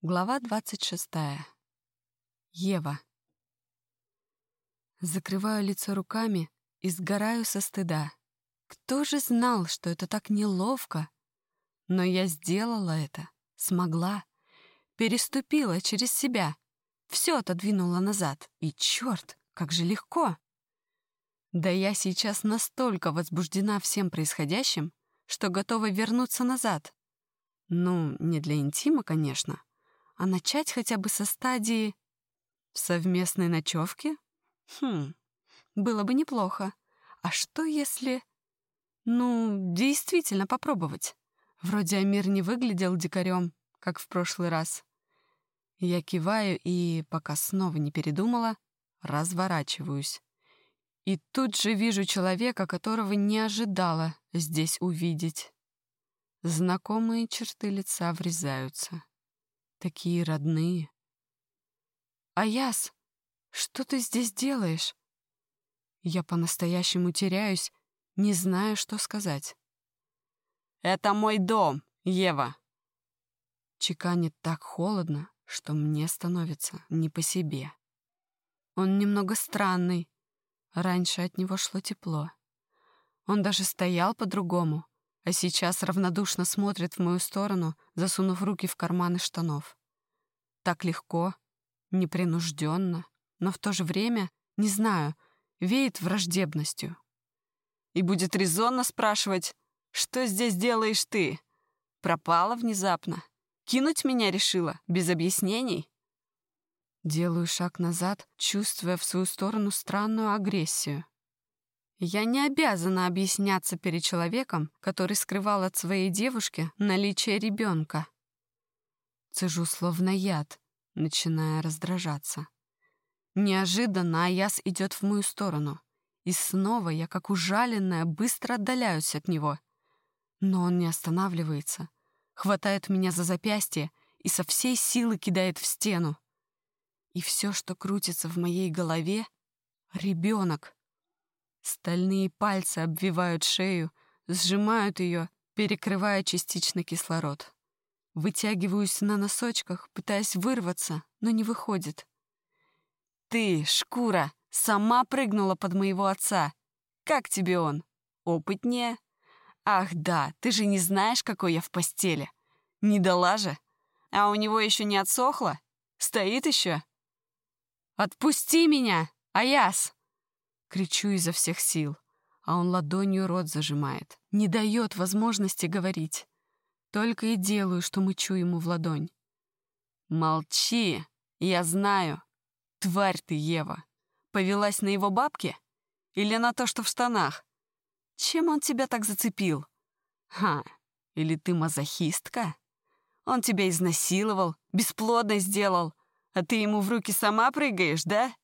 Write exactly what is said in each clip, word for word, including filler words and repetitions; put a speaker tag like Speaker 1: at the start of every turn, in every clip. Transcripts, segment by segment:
Speaker 1: Глава двадцать шестая. Ева. Закрываю лицо руками и сгораю со стыда. Кто же знал, что это так неловко? Но я сделала это, смогла, переступила через себя, все отодвинула назад, и черт, как же легко! Да я сейчас настолько возбуждена всем происходящим, что готова вернуться назад. Ну, не для интима, конечно, а начать хотя бы со стадии совместной ночевки? Хм, было бы неплохо. А что если... Ну, действительно попробовать? Вроде Амир не выглядел дикарем, как в прошлый раз. Я киваю и, пока снова не передумала, разворачиваюсь. И тут же вижу человека, которого не ожидала здесь увидеть. Знакомые черты лица врезаются. Такие родные. «Аяс, что ты здесь делаешь?» Я по-настоящему теряюсь, не знаю, что сказать.
Speaker 2: «Это мой дом, Ева!»
Speaker 1: Чеканит так холодно, что мне становится не по себе. Он немного странный. Раньше от него шло тепло. Он даже стоял по-другому, а сейчас равнодушно смотрит в мою сторону, засунув руки в карманы штанов. Так легко, непринужденно, но в то же время, не знаю, веет враждебностью.
Speaker 2: И будет резонно спрашивать, что здесь делаешь ты? Пропала внезапно? Кинуть меня решила, без объяснений?
Speaker 1: Делаю шаг назад, чувствуя в свою сторону странную агрессию. Я не обязана объясняться перед человеком, который скрывал от своей девушки наличие ребенка. Цежу словно яд, начиная раздражаться. Неожиданно Аяс идет в мою сторону, и снова я, как ужаленная, быстро отдаляюсь от него. Но он не останавливается, хватает меня за запястье и со всей силы кидает в стену. И все, что крутится в моей голове — ребенок. Стальные пальцы обвивают шею, сжимают ее, перекрывая частично кислород. Вытягиваюсь на носочках, пытаясь вырваться, но не выходит.
Speaker 2: «Ты, шкура, сама прыгнула под моего отца. Как тебе он? Опытнее? Ах да, ты же не знаешь, какой я в постели. Не дала же? А у него еще не отсохло? Стоит еще?»
Speaker 1: «Отпусти меня, Аяс!» Кричу изо всех сил, а он ладонью рот зажимает, не дает возможности говорить. Только и делаю, что мычу ему в ладонь.
Speaker 2: «Молчи, я знаю. Тварь ты, Ева. Повелась на его бабки? Или на то, что в штанах? Чем он тебя так зацепил? Ха, или ты мазохистка? Он тебя изнасиловал, бесплодно сделал, а ты ему в руки сама прыгаешь, да?»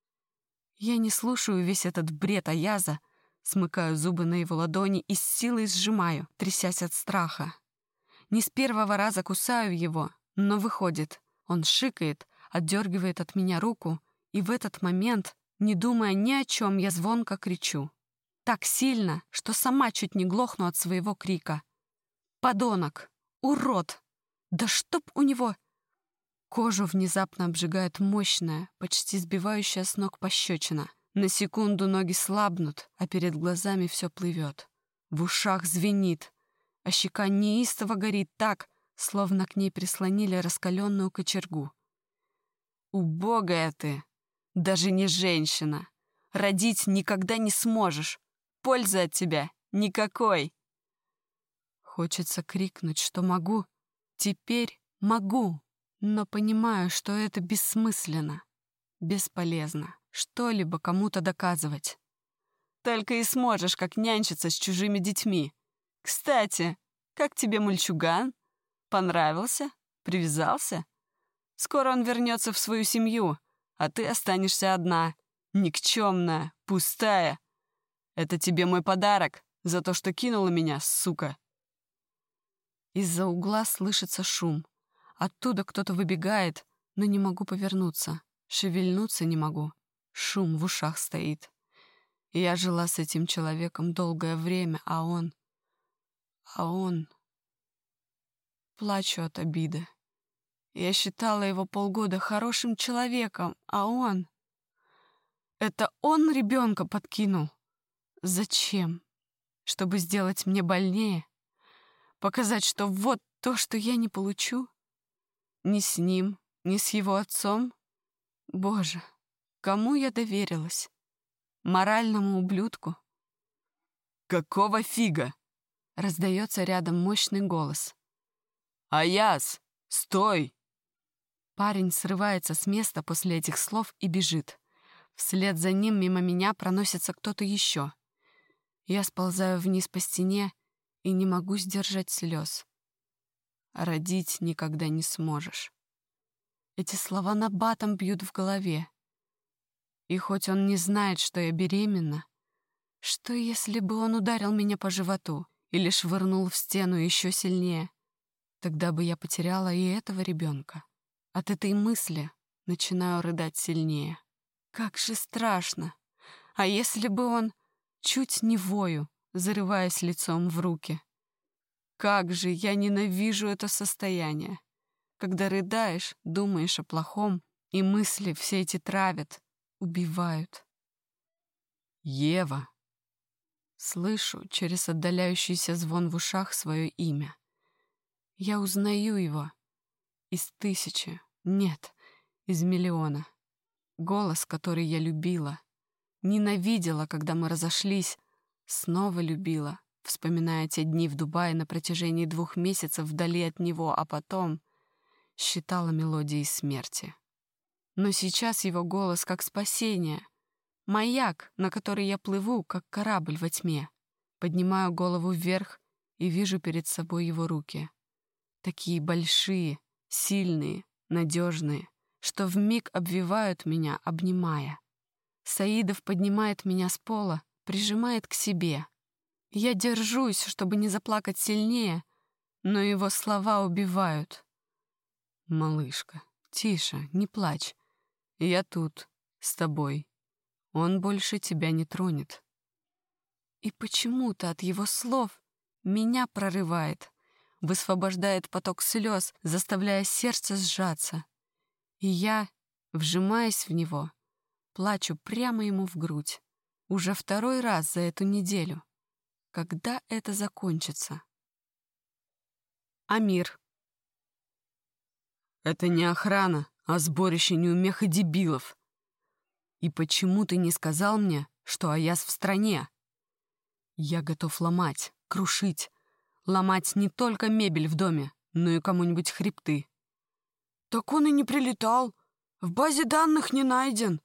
Speaker 1: Я не слушаю весь этот бред Аяза, смыкаю зубы на его ладони и с силой сжимаю, трясясь от страха. Не с первого раза кусаю его, но выходит. Он шикает, отдергивает от меня руку, и в этот момент, не думая ни о чем, я звонко кричу. Так сильно, что сама чуть не глохну от своего крика. «Подонок! Урод! Да чтоб у него...» Кожу внезапно обжигает мощная, почти сбивающая с ног пощечина. На секунду ноги слабнут, а перед глазами все плывет. В ушах звенит, а щека неистово горит так, словно к ней прислонили раскаленную кочергу.
Speaker 2: «Убогая ты! Даже не женщина! Родить никогда не сможешь! Пользы от тебя никакой!»
Speaker 1: Хочется крикнуть, что могу. Теперь могу. Но понимаю, что это бессмысленно, бесполезно что-либо кому-то доказывать.
Speaker 2: «Только и сможешь, как нянчиться с чужими детьми. Кстати, как тебе мальчуган? Понравился? Привязался? Скоро он вернется в свою семью, а ты останешься одна, никчемная, пустая. Это тебе мой подарок за то, что кинула меня, сука».
Speaker 1: Из-за угла слышится шум. Оттуда кто-то выбегает, но не могу повернуться. Шевельнуться не могу. Шум в ушах стоит. Я жила с этим человеком долгое время, а он... А он... Плачу от обиды. Я считала его полгода хорошим человеком, а он... Это он ребенка подкинул? Зачем? Чтобы сделать мне больнее? Показать, что вот то, что я не получу? Ни с ним, ни с его отцом? Боже, кому я доверилась? Моральному ублюдку?
Speaker 2: «Какого фига?»
Speaker 1: — раздается рядом мощный голос.
Speaker 2: «Аяс, стой!»
Speaker 1: Парень срывается с места после этих слов и бежит. Вслед за ним мимо меня проносится кто-то еще. Я сползаю вниз по стене и не могу сдержать слез. Родить никогда не сможешь. Эти слова набатом бьют в голове. И хоть он не знает, что я беременна, что если бы он ударил меня по животу или швырнул в стену еще сильнее, тогда бы я потеряла и этого ребенка. От этой мысли начинаю рыдать сильнее. Как же страшно! А если бы он... Чуть не вою, зарываясь лицом в руки. Как же я ненавижу это состояние, когда рыдаешь, думаешь о плохом, и мысли все эти травят, убивают.
Speaker 2: «Ева!»
Speaker 1: Слышу через отдаляющийся звон в ушах свое имя. Я узнаю его из тысячи, нет, из миллиона. Голос, который я любила, ненавидела, когда мы разошлись, снова любила, вспоминая те дни в Дубае на протяжении двух месяцев вдали от него, а потом считала мелодией смерти. Но сейчас его голос как спасение, маяк, на который я плыву, как корабль во тьме. Поднимаю голову вверх и вижу перед собой его руки. Такие большие, сильные, надежные, что вмиг обвивают меня, обнимая. Саидов поднимает меня с пола, прижимает к себе. Я держусь, чтобы не заплакать сильнее, но его слова убивают. «Малышка, тише, не плачь. Я тут, с тобой. Он больше тебя не тронет». И почему-то от его слов меня прорывает, высвобождает поток слез, заставляя сердце сжаться. И я, вжимаясь в него, плачу прямо ему в грудь. Уже второй раз за эту неделю. Когда это закончится? Амир.
Speaker 2: «Это не охрана, а сборище неумех и дебилов. И почему ты не сказал мне, что Аяс в стране? Я готов ломать, крушить, ломать не только мебель в доме, но и кому-нибудь хребты».
Speaker 1: Так он и не прилетал. В базе данных не найден.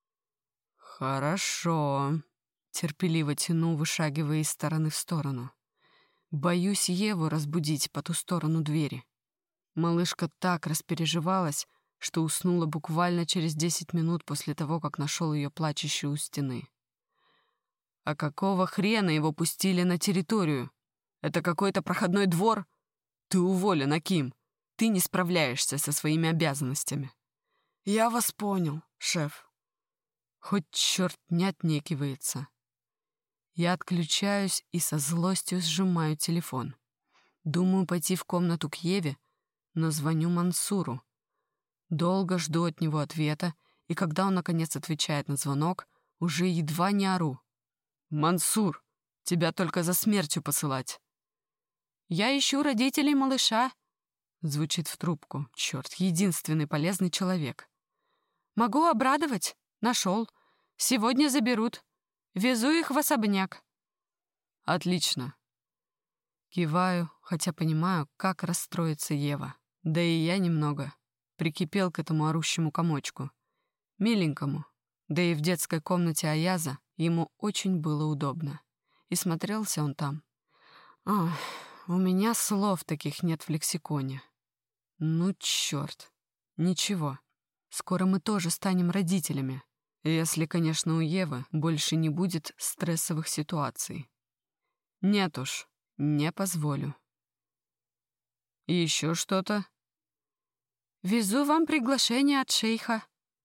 Speaker 2: «Хорошо», — терпеливо тяну, вышагивая из стороны в сторону. Боюсь Еву разбудить по ту сторону двери. Малышка так распереживалась, что уснула буквально через десять минут после того, как нашел ее плачущей у стены. «А какого хрена его пустили на территорию? Это какой-то проходной двор? Ты уволен, Аким. Ты не справляешься со своими обязанностями».
Speaker 1: «Я вас понял, шеф».
Speaker 2: Хоть черт не отнекивается. Я отключаюсь и со злостью сжимаю телефон. Думаю пойти в комнату к Еве, но звоню Мансуру. Долго жду от него ответа, и когда он наконец отвечает на звонок, уже едва не ору. «Мансур, тебя только за смертью посылать».
Speaker 1: «Я ищу родителей малыша»,
Speaker 2: — звучит в трубку. Черт, единственный полезный человек.
Speaker 1: «Могу обрадовать. Нашел. Сегодня заберут. Везу их в особняк».
Speaker 2: «Отлично». Киваю, хотя понимаю, как расстроится Ева. Да и я немного прикипел к этому орущему комочку. Миленькому. Да и в детской комнате Аяза ему очень было удобно. И смотрелся он там. Ах, у меня слов таких нет в лексиконе. Ну, черт. Ничего. Скоро мы тоже станем родителями. Если, конечно, у Евы больше не будет стрессовых ситуаций. Нет уж, не позволю. И еще что-то?
Speaker 1: «Везу вам приглашение от шейха».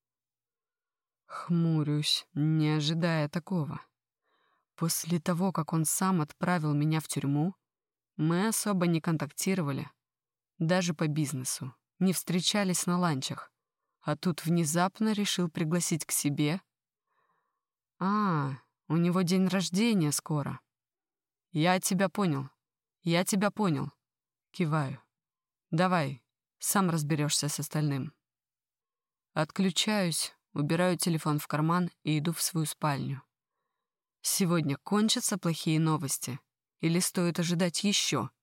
Speaker 2: Хмурюсь, не ожидая такого. После того, как он сам отправил меня в тюрьму, мы особо не контактировали, даже по бизнесу.
Speaker 1: не встречались на ланчах, а тут внезапно решил пригласить к себе. А, у него день рождения скоро. Я тебя понял. Я тебя понял. Киваю. Давай, сам разберешься с остальным. Отключаюсь, убираю телефон в карман и иду в свою спальню. Сегодня кончатся плохие новости? Или стоит ожидать еще?